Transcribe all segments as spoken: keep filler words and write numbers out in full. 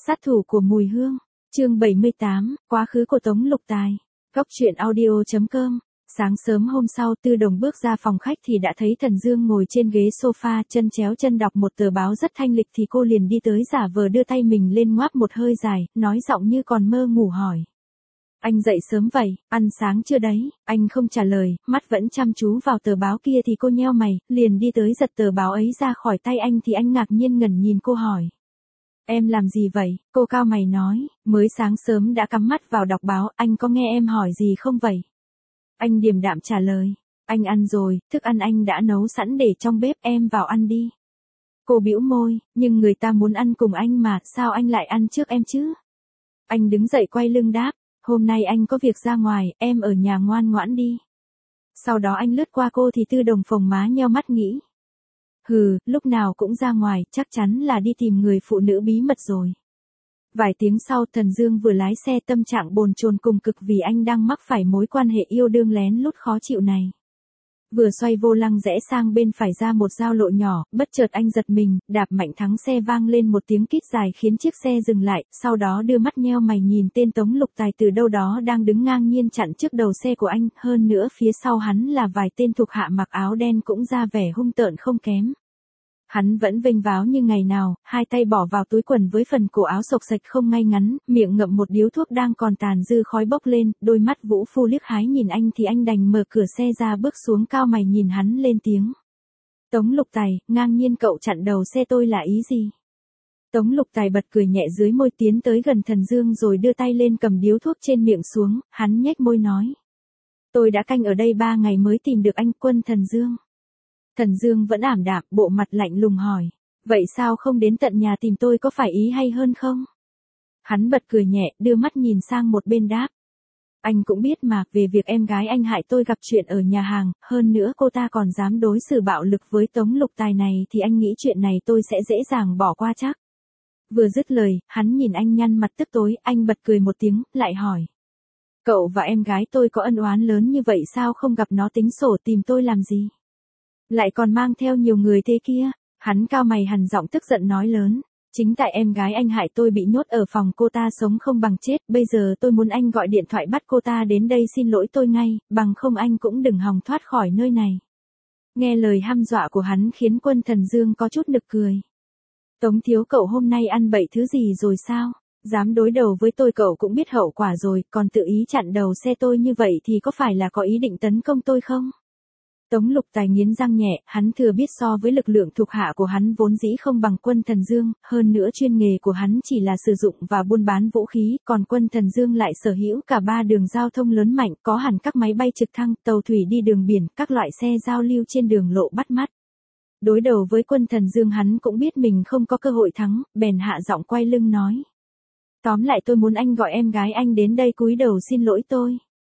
Sát thủ của mùi hương, chương bảy mươi tám, quá khứ của Tống Lục Tài. Góc truyện audio chấm com. Sáng sớm hôm sau, Tư Đồng bước ra phòng khách thì đã thấy Thần Dương ngồi trên ghế sofa, chân chéo chân đọc một tờ báo rất thanh lịch, thì cô liền đi tới giả vờ đưa tay mình lên ngoáp một hơi dài, nói giọng như còn mơ ngủ hỏi: "Anh dậy sớm vậy, ăn sáng chưa đấy?" Anh không trả lời, mắt vẫn chăm chú vào tờ báo kia, thì cô nheo mày, liền đi tới giật tờ báo ấy ra khỏi tay anh, thì anh ngạc nhiên ngẩng nhìn cô hỏi: "Em làm gì vậy?" Cô cau mày nói: "Mới sáng sớm đã cắm mắt vào đọc báo, anh có nghe em hỏi gì không vậy?" Anh điềm đạm trả lời: "Anh ăn rồi, thức ăn anh đã nấu sẵn để trong bếp, em vào ăn đi." Cô bĩu môi: "Nhưng người ta muốn ăn cùng anh mà, sao anh lại ăn trước em chứ?" Anh đứng dậy quay lưng đáp: "Hôm nay anh có việc ra ngoài, em ở nhà ngoan ngoãn đi." Sau đó anh lướt qua cô thì Tư Đồng phồng má nheo mắt nghĩ: Hừ, lúc nào cũng ra ngoài, chắc chắn là đi tìm người phụ nữ bí mật rồi. Vài tiếng sau, Thần Dương vừa lái xe, tâm trạng bồn chồn cùng cực vì anh đang mắc phải mối quan hệ yêu đương lén lút khó chịu này. Vừa xoay vô lăng rẽ sang bên phải ra một giao lộ nhỏ, bất chợt anh giật mình, đạp mạnh thắng xe, vang lên một tiếng kít dài khiến chiếc xe dừng lại, sau đó đưa mắt nheo mày nhìn tên Tống Lục Tài từ đâu đó đang đứng ngang nhiên chặn trước đầu xe của anh, hơn nữa phía sau hắn là vài tên thuộc hạ mặc áo đen cũng ra vẻ hung tợn không kém. Hắn vẫn vênh váo như ngày nào, hai tay bỏ vào túi quần với phần cổ áo xộc xệch không ngay ngắn, miệng ngậm một điếu thuốc đang còn tàn dư khói bốc lên, đôi mắt vũ phu liếc hái nhìn anh thì anh đành mở cửa xe ra bước xuống, cao mày nhìn hắn lên tiếng: "Tống Lục Tài, ngang nhiên cậu chặn đầu xe tôi là ý gì?" Tống Lục Tài bật cười nhẹ dưới môi, tiến tới gần Thần Dương rồi đưa tay lên cầm điếu thuốc trên miệng xuống, hắn nhếch môi nói: "Tôi đã canh ở đây ba ngày mới tìm được anh, Quân Thần Dương." Thần Dương vẫn ảm đạm, bộ mặt lạnh lùng hỏi: "Vậy sao không đến tận nhà tìm tôi, có phải ý hay hơn không?" Hắn bật cười nhẹ, đưa mắt nhìn sang một bên đáp: "Anh cũng biết mà, về việc em gái anh hại tôi gặp chuyện ở nhà hàng, hơn nữa cô ta còn dám đối xử bạo lực với Tống Lục Tài này thì anh nghĩ chuyện này tôi sẽ dễ dàng bỏ qua chắc." Vừa dứt lời, hắn nhìn anh nhăn mặt tức tối, anh bật cười một tiếng, lại hỏi: "Cậu và em gái tôi có ân oán lớn như vậy sao không gặp nó tính sổ tìm tôi làm gì? Lại còn mang theo nhiều người thế kia." Hắn cao mày hằn giọng tức giận nói lớn: "Chính tại em gái anh hại tôi bị nhốt ở phòng, cô ta sống không bằng chết, bây giờ tôi muốn anh gọi điện thoại bắt cô ta đến đây xin lỗi tôi ngay, bằng không anh cũng đừng hòng thoát khỏi nơi này." Nghe lời hăm dọa của hắn khiến Quân Thần Dương có chút nực cười. "Tống thiếu, cậu hôm nay ăn bậy thứ gì rồi sao? Dám đối đầu với tôi, cậu cũng biết hậu quả rồi, còn tự ý chặn đầu xe tôi như vậy thì có phải là có ý định tấn công tôi không?" Tống Lục Tài nghiến răng nhẹ, hắn thừa biết so với lực lượng thuộc hạ của hắn vốn dĩ không bằng Quân Thần Dương, hơn nữa chuyên nghề của hắn chỉ là sử dụng và buôn bán vũ khí, còn Quân Thần Dương lại sở hữu cả ba đường giao thông lớn mạnh, có hẳn các máy bay trực thăng, tàu thủy đi đường biển, các loại xe giao lưu trên đường lộ bắt mắt. Đối đầu với Quân Thần Dương, hắn cũng biết mình không có cơ hội thắng, bèn hạ giọng quay lưng nói: "Tóm lại tôi muốn anh gọi em gái anh đến đây cúi đầu xin lỗi tôi."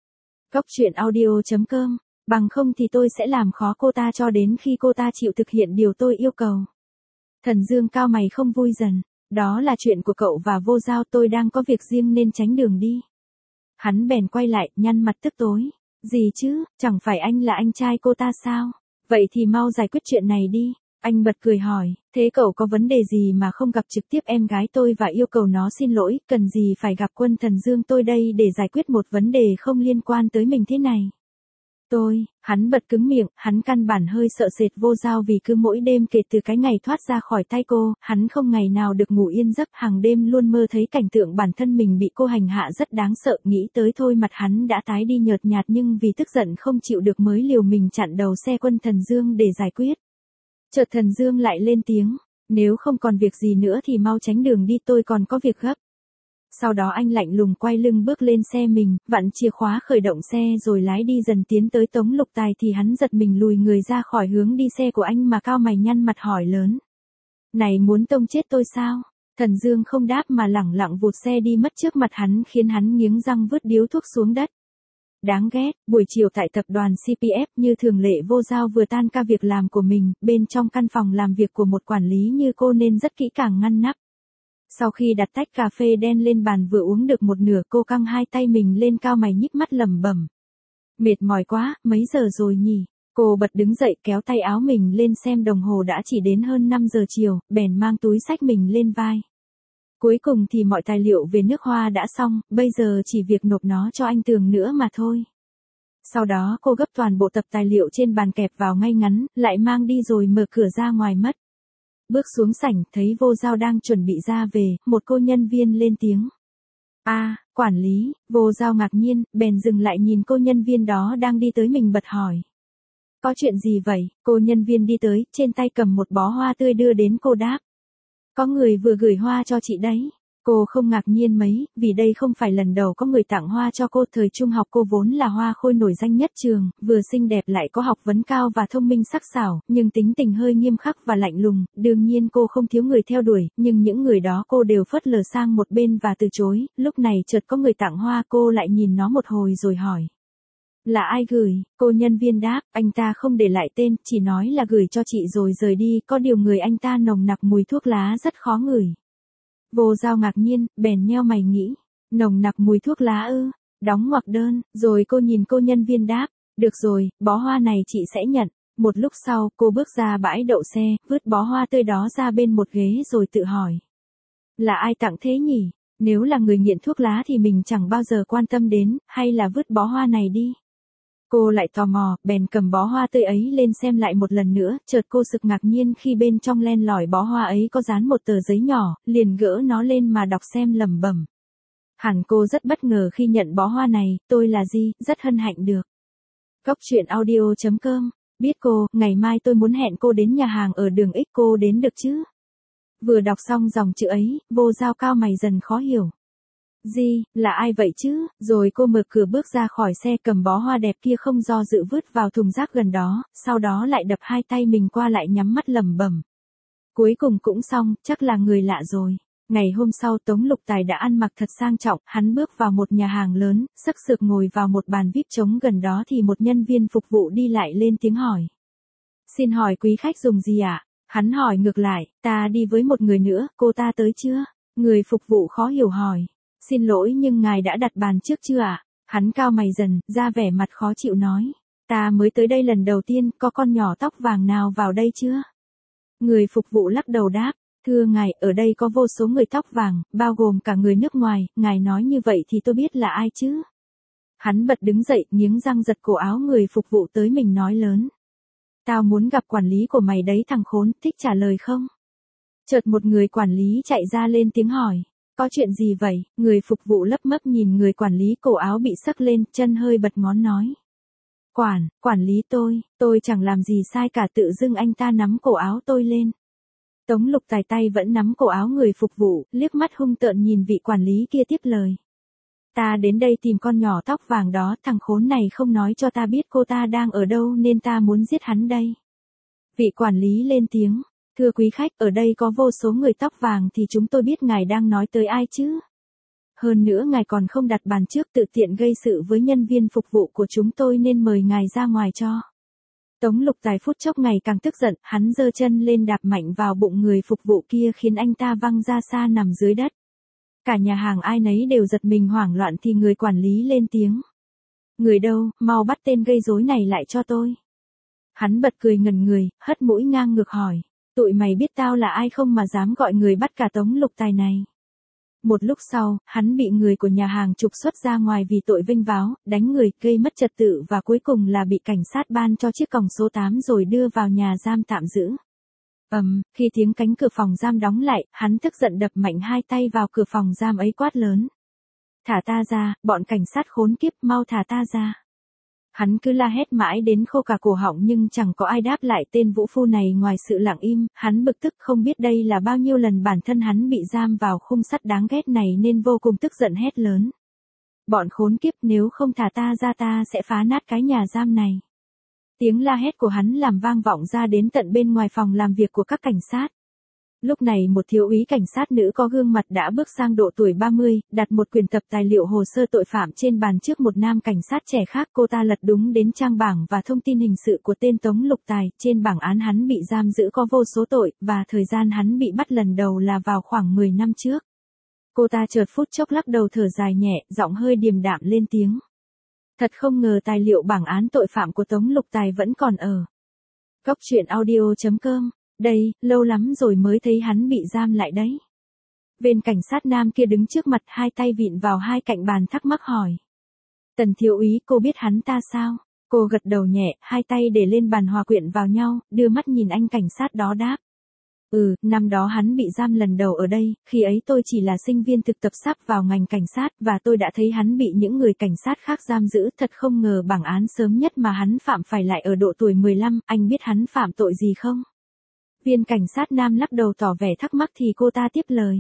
Góc truyện audio chấm com. Bằng không thì tôi sẽ làm khó cô ta cho đến khi cô ta chịu thực hiện điều tôi yêu cầu. Thần Dương cao mày không vui dần: "Đó là chuyện của cậu và Vô Giao, tôi đang có việc riêng nên tránh đường đi." Hắn bèn quay lại, nhăn mặt tức tối: "Gì chứ, chẳng phải anh là anh trai cô ta sao? Vậy thì mau giải quyết chuyện này đi." Anh bật cười hỏi: "Thế cậu có vấn đề gì mà không gặp trực tiếp em gái tôi và yêu cầu nó xin lỗi, cần gì phải gặp Quân Thần Dương tôi đây để giải quyết một vấn đề không liên quan tới mình thế này?" Tôi, hắn bật cứng miệng, hắn căn bản hơi sợ sệt Vô Giao vì cứ mỗi đêm kể từ cái ngày thoát ra khỏi tay cô, hắn không ngày nào được ngủ yên giấc, hàng đêm luôn mơ thấy cảnh tượng bản thân mình bị cô hành hạ rất đáng sợ, nghĩ tới thôi mặt hắn đã tái đi nhợt nhạt, nhưng vì tức giận không chịu được mới liều mình chặn đầu xe Quân Thần Dương để giải quyết. Chợt Thần Dương lại lên tiếng: "Nếu không còn việc gì nữa thì mau tránh đường đi, tôi còn có việc gấp." Sau đó anh lạnh lùng quay lưng bước lên xe mình, vặn chìa khóa khởi động xe rồi lái đi dần tiến tới Tống Lục Tài, thì hắn giật mình lùi người ra khỏi hướng đi xe của anh mà cao mày nhăn mặt hỏi lớn: "Này, muốn tông chết tôi sao?" Thần Dương không đáp mà lẳng lặng vụt xe đi mất trước mặt hắn, khiến hắn nghiến răng vứt điếu thuốc xuống đất. Đáng ghét. Buổi chiều tại tập đoàn xê pê ép, như thường lệ, Vô Giao vừa tan ca việc làm của mình, bên trong căn phòng làm việc của một quản lý như cô nên rất kỹ càng ngăn nắp. Sau khi đặt tách cà phê đen lên bàn vừa uống được một nửa, cô căng hai tay mình lên, cao mày nhíp mắt lẩm bẩm: "Mệt mỏi quá, mấy giờ rồi nhỉ?" Cô bật đứng dậy, kéo tay áo mình lên xem đồng hồ đã chỉ đến hơn năm giờ chiều, bèn mang túi xách mình lên vai. Cuối cùng thì mọi tài liệu về nước Hoa đã xong, bây giờ chỉ việc nộp nó cho anh Tường nữa mà thôi. Sau đó cô gấp toàn bộ tập tài liệu trên bàn kẹp vào ngay ngắn, lại mang đi rồi mở cửa ra ngoài mất. Bước xuống sảnh, thấy Vô Giao đang chuẩn bị ra về, một cô nhân viên lên tiếng. A, à, quản lý. Vô Giao ngạc nhiên, bèn dừng lại nhìn cô nhân viên đó đang đi tới mình bật hỏi. Có chuyện gì vậy? Cô nhân viên đi tới, trên tay cầm một bó hoa tươi đưa đến cô đáp. Có người vừa gửi hoa cho chị đấy. Cô không ngạc nhiên mấy, vì đây không phải lần đầu có người tặng hoa cho cô. Thời trung học cô vốn là hoa khôi nổi danh nhất trường, vừa xinh đẹp lại có học vấn cao và thông minh sắc sảo, nhưng tính tình hơi nghiêm khắc và lạnh lùng, đương nhiên cô không thiếu người theo đuổi, nhưng những người đó cô đều phớt lờ sang một bên và từ chối. Lúc này chợt có người tặng hoa, cô lại nhìn nó một hồi rồi hỏi. Là ai gửi? Cô nhân viên đáp, anh ta không để lại tên, chỉ nói là gửi cho chị rồi rời đi, có điều người anh ta nồng nặc mùi thuốc lá rất khó ngửi. Vô Giao ngạc nhiên, bèn nheo mày nghĩ, nồng nặc mùi thuốc lá ư, đóng ngoặc đơn, rồi cô nhìn cô nhân viên đáp, được rồi, bó hoa này chị sẽ nhận. Một lúc sau, cô bước ra bãi đậu xe, vứt bó hoa tươi đó ra bên một ghế rồi tự hỏi. Là ai tặng thế nhỉ? Nếu là người nghiện thuốc lá thì mình chẳng bao giờ quan tâm đến, hay là vứt bó hoa này đi. Cô lại tò mò, bèn cầm bó hoa tươi ấy lên xem lại một lần nữa, chợt cô sực ngạc nhiên khi bên trong len lỏi bó hoa ấy có dán một tờ giấy nhỏ, liền gỡ nó lên mà đọc xem lẩm bẩm. Hẳn cô rất bất ngờ khi nhận bó hoa này, tôi là Di, rất hân hạnh được. Góc truyện audio chấm com, biết cô, ngày mai tôi muốn hẹn cô đến nhà hàng ở đường X, cô đến được chứ? Vừa đọc xong dòng chữ ấy, Vô Giao cao mày dần khó hiểu. Gì, là ai vậy chứ? Rồi cô mở cửa bước ra khỏi xe, cầm bó hoa đẹp kia không do dự vứt vào thùng rác gần đó, sau đó lại đập hai tay mình qua lại nhắm mắt lẩm bẩm. Cuối cùng cũng xong, chắc là người lạ rồi. Ngày hôm sau Tống Lục Tài đã ăn mặc thật sang trọng, hắn bước vào một nhà hàng lớn, sấc sược ngồi vào một bàn víp trống gần đó thì một nhân viên phục vụ đi lại lên tiếng hỏi. Xin hỏi quý khách dùng gì ạ? À? Hắn hỏi ngược lại, ta đi với một người nữa, cô ta tới chưa? Người phục vụ khó hiểu hỏi. Xin lỗi nhưng ngài đã đặt bàn trước chưa ạ? À? Hắn cao mày dần, ra vẻ mặt khó chịu nói. Ta mới tới đây lần đầu tiên, có con nhỏ tóc vàng nào vào đây chưa? Người phục vụ lắc đầu đáp. Thưa ngài, ở đây có vô số người tóc vàng, bao gồm cả người nước ngoài, ngài nói như vậy thì tôi biết là ai chứ? Hắn bật đứng dậy, nghiến răng giật cổ áo người phục vụ tới mình nói lớn. Tao muốn gặp quản lý của mày đấy thằng khốn, thích trả lời không? Chợt một người quản lý chạy ra lên tiếng hỏi. Có chuyện gì vậy? Người phục vụ lấp mấp nhìn người quản lý, cổ áo bị xấc lên, chân hơi bật ngón nói. Quản, quản lý tôi, tôi chẳng làm gì sai cả, tự dưng anh ta nắm cổ áo tôi lên. Tống Lục Tài tay vẫn nắm cổ áo người phục vụ, liếc mắt hung tợn nhìn vị quản lý kia tiếp lời. Ta đến đây tìm con nhỏ tóc vàng đó, thằng khốn này không nói cho ta biết cô ta đang ở đâu nên ta muốn giết hắn đây. Vị quản lý lên tiếng. Thưa quý khách, ở đây có vô số người tóc vàng thì chúng tôi biết ngài đang nói tới ai chứ. Hơn nữa ngài còn không đặt bàn trước, tự tiện gây sự với nhân viên phục vụ của chúng tôi nên mời ngài ra ngoài cho. Tống Lục Tài phút chốc ngày càng tức giận, hắn giơ chân lên đạp mạnh vào bụng người phục vụ kia khiến anh ta văng ra xa nằm dưới đất. Cả nhà hàng ai nấy đều giật mình hoảng loạn thì người quản lý lên tiếng. Người đâu, mau bắt tên gây rối này lại cho tôi. Hắn bật cười ngần người, hất mũi ngang ngược hỏi. Tụi mày biết tao là ai không mà dám gọi người bắt cả Tống Lục Tài này. Một lúc sau, hắn bị người của nhà hàng trục xuất ra ngoài vì tội vênh váo, đánh người, gây mất trật tự và cuối cùng là bị cảnh sát ban cho chiếc còng số tám rồi đưa vào nhà giam tạm giữ. Ầm, um, khi tiếng cánh cửa phòng giam đóng lại, hắn tức giận đập mạnh hai tay vào cửa phòng giam ấy quát lớn. Thả ta ra, bọn cảnh sát khốn kiếp, mau thả ta ra. Hắn cứ la hét mãi đến khô cả cổ họng nhưng chẳng có ai đáp lại tên vũ phu này ngoài sự lặng im, hắn bực tức không biết đây là bao nhiêu lần bản thân hắn bị giam vào khung sắt đáng ghét này nên vô cùng tức giận hét lớn. Bọn khốn kiếp, nếu không thả ta ra ta sẽ phá nát cái nhà giam này. Tiếng la hét của hắn làm vang vọng ra đến tận bên ngoài phòng làm việc của các cảnh sát. Lúc này một thiếu úy cảnh sát nữ có gương mặt đã bước sang độ tuổi ba mươi, đặt một quyển tập tài liệu hồ sơ tội phạm trên bàn trước một nam cảnh sát trẻ khác. Cô ta lật đúng đến trang bảng và thông tin hình sự của tên Tống Lục Tài. Trên bảng án hắn bị giam giữ có vô số tội, và thời gian hắn bị bắt lần đầu là vào khoảng mười năm trước. Cô ta chợt phút chốc lắc đầu thở dài nhẹ, giọng hơi điềm đạm lên tiếng. Thật không ngờ tài liệu bảng án tội phạm của Tống Lục Tài vẫn còn ở góc truyện audio chấm com. Đây, lâu lắm rồi mới thấy hắn bị giam lại đấy. Bên cảnh sát nam kia đứng trước mặt, hai tay vịn vào hai cạnh bàn thắc mắc hỏi. Tần thiếu úy, cô biết hắn ta sao? Cô gật đầu nhẹ, hai tay để lên bàn hòa quyện vào nhau, đưa mắt nhìn anh cảnh sát đó đáp. Ừ, năm đó hắn bị giam lần đầu ở đây, khi ấy tôi chỉ là sinh viên thực tập sắp vào ngành cảnh sát, và tôi đã thấy hắn bị những người cảnh sát khác giam giữ, thật không ngờ bảng án sớm nhất mà hắn phạm phải lại ở độ tuổi mười lăm, anh biết hắn phạm tội gì không? Viên cảnh sát nam lắc đầu tỏ vẻ thắc mắc thì cô ta tiếp lời.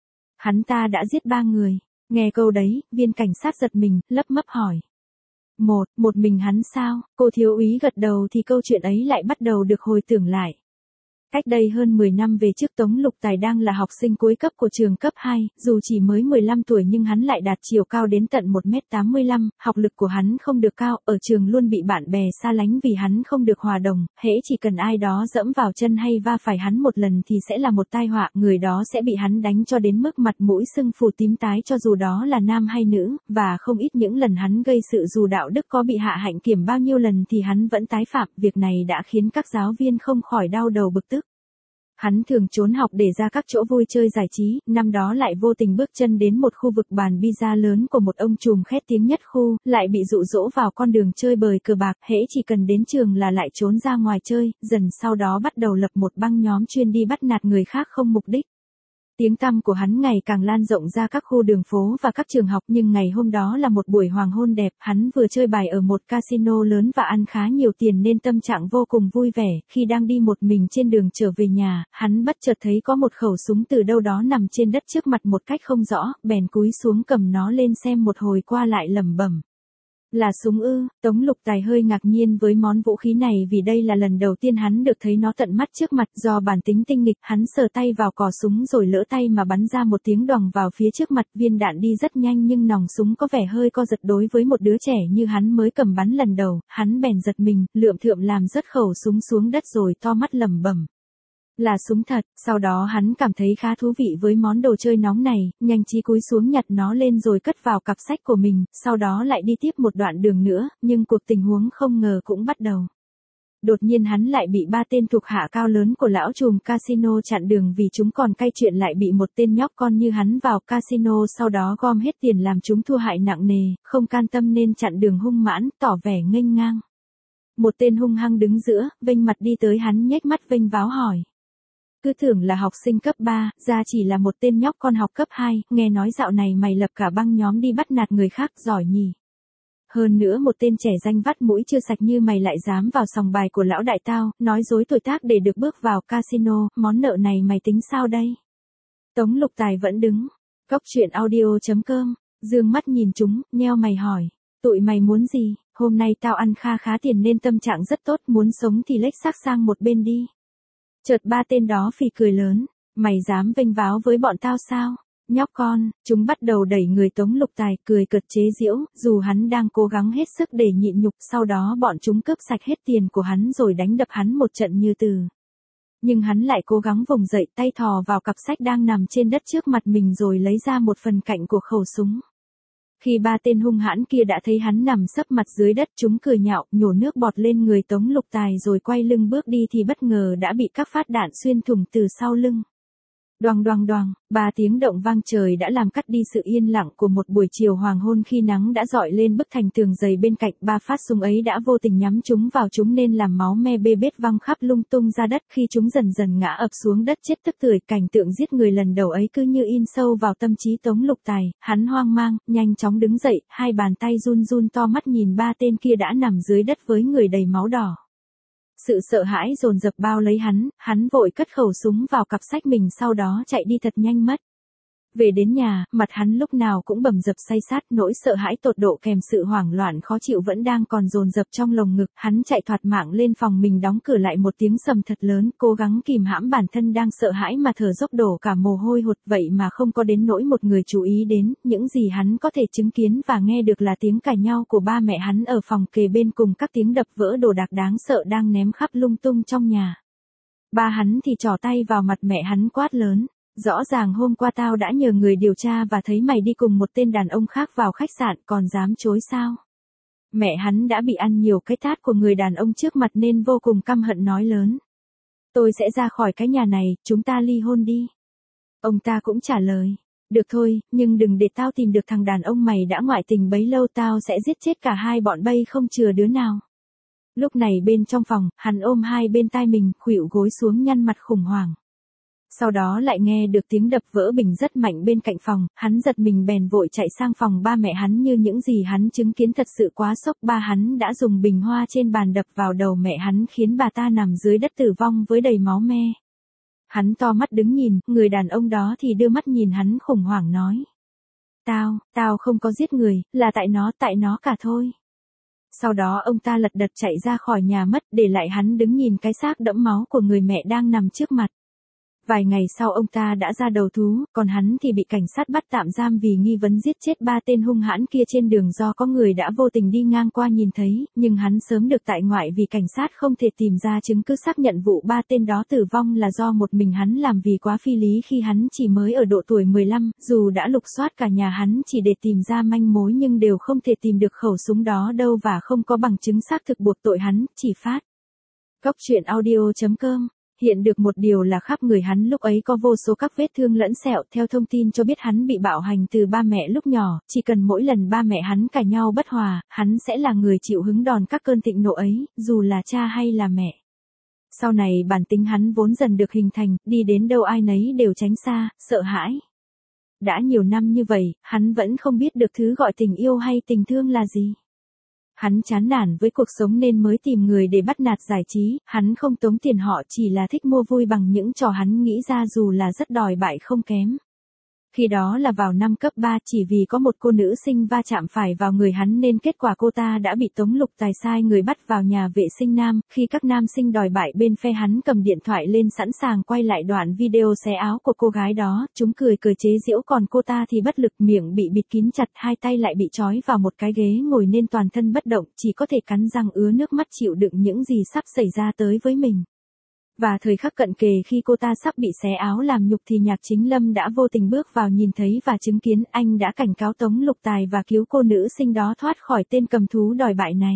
Hắn ta đã giết ba người. Nghe câu đấy, viên cảnh sát giật mình, lấp mấp hỏi. Một, một mình hắn sao? Cô thiếu úy gật đầu thì câu chuyện ấy lại bắt đầu được hồi tưởng lại. Cách đây hơn mười năm về trước, Tống Lục Tài đang là học sinh cuối cấp của trường cấp hai, dù chỉ mới mười lăm tuổi nhưng hắn lại đạt chiều cao đến tận một mét tám mươi lăm, học lực của hắn không được cao, ở trường luôn bị bạn bè xa lánh vì hắn không được hòa đồng, hễ chỉ cần ai đó dẫm vào chân hay va phải hắn một lần thì sẽ là một tai họa, người đó sẽ bị hắn đánh cho đến mức mặt mũi sưng phù tím tái cho dù đó là nam hay nữ, và không ít những lần hắn gây sự dù đạo đức có bị hạ hạnh kiểm bao nhiêu lần thì hắn vẫn tái phạm, việc này đã khiến các giáo viên không khỏi đau đầu bực tức. Hắn thường trốn học để ra các chỗ vui chơi giải trí, năm đó lại vô tình bước chân đến một khu vực bàn pizza lớn của một ông trùm khét tiếng nhất khu, lại bị dụ dỗ vào con đường chơi bời cờ bạc, hễ chỉ cần đến trường là lại trốn ra ngoài chơi, dần sau đó bắt đầu lập một băng nhóm chuyên đi bắt nạt người khác không mục đích. Tiếng tăm của hắn ngày càng lan rộng ra các khu đường phố và các trường học, nhưng ngày hôm đó là một buổi hoàng hôn đẹp, hắn vừa chơi bài ở một casino lớn và ăn khá nhiều tiền nên tâm trạng vô cùng vui vẻ, khi đang đi một mình trên đường trở về nhà, hắn bất chợt thấy có một khẩu súng từ đâu đó nằm trên đất trước mặt một cách không rõ, bèn cúi xuống cầm nó lên xem một hồi qua lại lẩm bẩm. Là súng ư? Tống Lục Tài hơi ngạc nhiên với món vũ khí này vì đây là lần đầu tiên hắn được thấy nó tận mắt trước mặt, do bản tính tinh nghịch, hắn sờ tay vào cò súng rồi lỡ tay mà bắn ra một tiếng đoòng vào phía trước mặt, viên đạn đi rất nhanh nhưng nòng súng có vẻ hơi co giật đối với một đứa trẻ như hắn mới cầm bắn lần đầu, hắn bèn giật mình, lượm thượm làm rớt khẩu súng xuống đất rồi to mắt lẩm bẩm. Là súng thật, sau đó hắn cảm thấy khá thú vị với món đồ chơi nóng này, nhanh trí cúi xuống nhặt nó lên rồi cất vào cặp sách của mình, sau đó lại đi tiếp một đoạn đường nữa, nhưng cuộc tình huống không ngờ cũng bắt đầu. Đột nhiên hắn lại bị ba tên thuộc hạ cao lớn của lão trùm casino chặn đường vì chúng còn cay chuyện lại bị một tên nhóc con như hắn vào casino sau đó gom hết tiền làm chúng thua hại nặng nề, không can tâm nên chặn đường hung mãn, tỏ vẻ nghênh ngang. Một tên hung hăng đứng giữa, vênh mặt đi tới hắn nhếch mắt vênh váo hỏi. Cứ tưởng là học sinh cấp ba, ra chỉ là một tên nhóc con học cấp hai, nghe nói dạo này mày lập cả băng nhóm đi bắt nạt người khác, giỏi nhỉ. Hơn nữa một tên trẻ danh vắt mũi chưa sạch như mày lại dám vào sòng bài của lão đại tao, nói dối tuổi tác để được bước vào casino, món nợ này mày tính sao đây? Tống Lục Tài vẫn đứng. Cóc truyện audio chấm com, dương mắt nhìn chúng, nheo mày hỏi. Tụi mày muốn gì? Hôm nay tao ăn kha khá tiền nên tâm trạng rất tốt, muốn sống thì lếch xác sang một bên đi. Chợt ba tên đó phì cười lớn, mày dám vênh váo với bọn tao sao? Nhóc con, chúng bắt đầu đẩy người Tống Lục Tài, cười cợt chế giễu, dù hắn đang cố gắng hết sức để nhịn nhục, sau đó bọn chúng cướp sạch hết tiền của hắn rồi đánh đập hắn một trận như từ. Nhưng hắn lại cố gắng vùng dậy, tay thò vào cặp sách đang nằm trên đất trước mặt mình rồi lấy ra một phần cạnh của khẩu súng. Khi ba tên hung hãn kia đã thấy hắn nằm sấp mặt dưới đất, chúng cười nhạo, nhổ nước bọt lên người Tống Lục Tài rồi quay lưng bước đi thì bất ngờ đã bị các phát đạn xuyên thủng từ sau lưng. Đoàng đoàng đoàng, ba tiếng động vang trời đã làm cắt đi sự yên lặng của một buổi chiều hoàng hôn khi nắng đã rọi lên bức thành tường dày bên cạnh. Ba phát súng ấy đã vô tình nhắm chúng vào chúng nên làm máu me bê bết văng khắp lung tung ra đất. Khi chúng dần dần ngã ập xuống đất chết tức tưởi, cảnh tượng giết người lần đầu ấy cứ như in sâu vào tâm trí Tống Lục Tài. Hắn hoang mang, nhanh chóng đứng dậy, hai bàn tay run run to mắt nhìn ba tên kia đã nằm dưới đất với người đầy máu đỏ. Sự sợ hãi dồn dập bao lấy hắn, hắn vội cất khẩu súng vào cặp sách mình sau đó chạy đi thật nhanh mất. Về đến nhà, mặt hắn lúc nào cũng bầm dập say sát, nỗi sợ hãi tột độ kèm sự hoảng loạn khó chịu vẫn đang còn dồn dập trong lồng ngực, hắn chạy thoạt mạng lên phòng mình đóng cửa lại một tiếng sầm thật lớn, cố gắng kìm hãm bản thân đang sợ hãi mà thở dốc đổ cả mồ hôi hột, vậy mà không có đến nỗi một người chú ý đến, những gì hắn có thể chứng kiến và nghe được là tiếng cãi nhau của ba mẹ hắn ở phòng kề bên cùng các tiếng đập vỡ đồ đạc đáng sợ đang ném khắp lung tung trong nhà. Ba hắn thì trỏ tay vào mặt mẹ hắn quát lớn. Rõ ràng hôm qua tao đã nhờ người điều tra và thấy mày đi cùng một tên đàn ông khác vào khách sạn, còn dám chối sao? Mẹ hắn đã bị ăn nhiều cái tát của người đàn ông trước mặt nên vô cùng căm hận nói lớn. Tôi sẽ ra khỏi cái nhà này, chúng ta ly hôn đi. Ông ta cũng trả lời, được thôi, nhưng đừng để tao tìm được thằng đàn ông mày đã ngoại tình bấy lâu, tao sẽ giết chết cả hai bọn bay không chừa đứa nào. Lúc này bên trong phòng, hắn ôm hai bên tai mình, khuỵu gối xuống nhăn mặt khủng hoảng. Sau đó lại nghe được tiếng đập vỡ bình rất mạnh bên cạnh phòng, hắn giật mình bèn vội chạy sang phòng ba mẹ hắn, như những gì hắn chứng kiến thật sự quá sốc. Ba hắn đã dùng bình hoa trên bàn đập vào đầu mẹ hắn khiến bà ta nằm dưới đất tử vong với đầy máu me. Hắn to mắt đứng nhìn, người đàn ông đó thì đưa mắt nhìn hắn khủng hoảng nói. Tao, tao không có giết người, là tại nó, tại nó cả thôi. Sau đó ông ta lật đật chạy ra khỏi nhà mất, để lại hắn đứng nhìn cái xác đẫm máu của người mẹ đang nằm trước mặt. Vài ngày sau ông ta đã ra đầu thú, còn hắn thì bị cảnh sát bắt tạm giam vì nghi vấn giết chết ba tên hung hãn kia trên đường do có người đã vô tình đi ngang qua nhìn thấy, nhưng hắn sớm được tại ngoại vì cảnh sát không thể tìm ra chứng cứ xác nhận vụ ba tên đó tử vong là do một mình hắn làm vì quá phi lý khi hắn chỉ mới ở độ tuổi mười lăm, dù đã lục soát cả nhà hắn chỉ để tìm ra manh mối nhưng đều không thể tìm được khẩu súng đó đâu và không có bằng chứng xác thực buộc tội hắn, chỉ phát. Góc truyện audio chấm com. Hiện được một điều là khắp người hắn lúc ấy có vô số các vết thương lẫn sẹo, theo thông tin cho biết hắn bị bạo hành từ ba mẹ lúc nhỏ, chỉ cần mỗi lần ba mẹ hắn cãi nhau bất hòa, hắn sẽ là người chịu hứng đòn các cơn thịnh nộ ấy, dù là cha hay là mẹ. Sau này bản tính hắn vốn dần được hình thành, đi đến đâu ai nấy đều tránh xa, sợ hãi. Đã nhiều năm như vậy, hắn vẫn không biết được thứ gọi tình yêu hay tình thương là gì. Hắn chán nản với cuộc sống nên mới tìm người để bắt nạt giải trí, hắn không tống tiền họ, chỉ là thích mua vui bằng những trò hắn nghĩ ra dù là rất đòi bại không kém. Khi đó là vào năm cấp ba, chỉ vì có một cô nữ sinh va chạm phải vào người hắn nên kết quả cô ta đã bị Tống Lục Tài sai người bắt vào nhà vệ sinh nam. Khi các nam sinh đòi bại bên phe hắn cầm điện thoại lên sẵn sàng quay lại đoạn video xé áo của cô gái đó, chúng cười cười chế giễu, còn cô ta thì bất lực, miệng bị bịt kín chặt, hai tay lại bị trói vào một cái ghế ngồi nên toàn thân bất động, chỉ có thể cắn răng ứa nước mắt chịu đựng những gì sắp xảy ra tới với mình. Và thời khắc cận kề khi cô ta sắp bị xé áo làm nhục thì Nhạc Chính Lâm đã vô tình bước vào nhìn thấy và chứng kiến. Anh đã cảnh cáo Tống Lục Tài và cứu cô nữ sinh đó thoát khỏi tên cầm thú đòi bại này.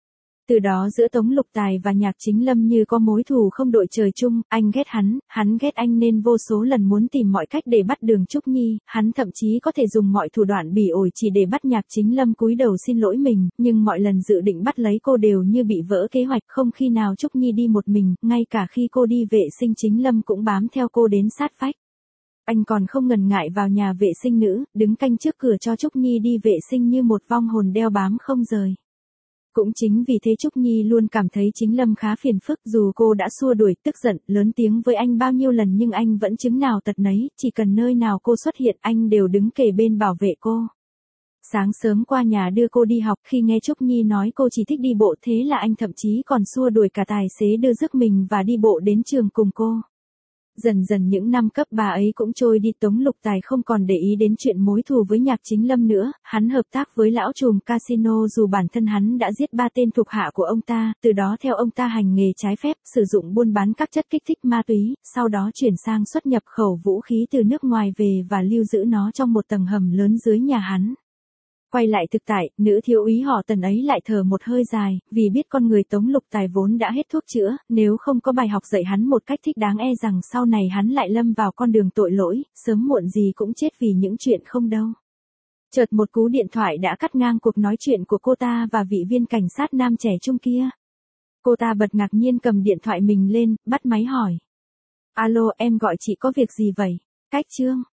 Từ đó giữa Tống Lục Tài và Nhạc Chính Lâm như có mối thù không đội trời chung, anh ghét hắn, hắn ghét anh nên vô số lần muốn tìm mọi cách để bắt Đường Trúc Nhi, hắn thậm chí có thể dùng mọi thủ đoạn bỉ ổi chỉ để bắt Nhạc Chính Lâm cúi đầu xin lỗi mình, nhưng mọi lần dự định bắt lấy cô đều như bị vỡ kế hoạch, không khi nào Trúc Nhi đi một mình, ngay cả khi cô đi vệ sinh Chính Lâm cũng bám theo cô đến sát vách. Anh còn không ngần ngại vào nhà vệ sinh nữ, đứng canh trước cửa cho Trúc Nhi đi vệ sinh như một vong hồn đeo bám không rời. Cũng chính vì thế Trúc Nhi luôn cảm thấy Chính Lâm khá phiền phức, dù cô đã xua đuổi, tức giận, lớn tiếng với anh bao nhiêu lần nhưng anh vẫn chứng nào tật nấy, chỉ cần nơi nào cô xuất hiện anh đều đứng kề bên bảo vệ cô. Sáng sớm qua nhà đưa cô đi học, khi nghe Trúc Nhi nói cô chỉ thích đi bộ thế là anh thậm chí còn xua đuổi cả tài xế đưa rước mình và đi bộ đến trường cùng cô. Dần dần những năm cấp ba ấy cũng trôi đi, Tống Lục Tài không còn để ý đến chuyện mối thù với Nhạc Chính Lâm nữa, hắn hợp tác với lão trùm casino dù bản thân hắn đã giết ba tên thuộc hạ của ông ta, từ đó theo ông ta hành nghề trái phép, sử dụng buôn bán các chất kích thích ma túy, sau đó chuyển sang xuất nhập khẩu vũ khí từ nước ngoài về và lưu giữ nó trong một tầng hầm lớn dưới nhà hắn. Quay lại thực tại, nữ thiếu úy họ Tần ấy lại thở một hơi dài, vì biết con người Tống Lục Tài vốn đã hết thuốc chữa, nếu không có bài học dạy hắn một cách thích đáng e rằng sau này hắn lại lâm vào con đường tội lỗi, sớm muộn gì cũng chết vì những chuyện không đâu. Chợt một cú điện thoại đã cắt ngang cuộc nói chuyện của cô ta và vị viên cảnh sát nam trẻ trung kia. Cô ta bật ngạc nhiên cầm điện thoại mình lên, bắt máy hỏi. Alo, em gọi chị có việc gì vậy? Cách Trương.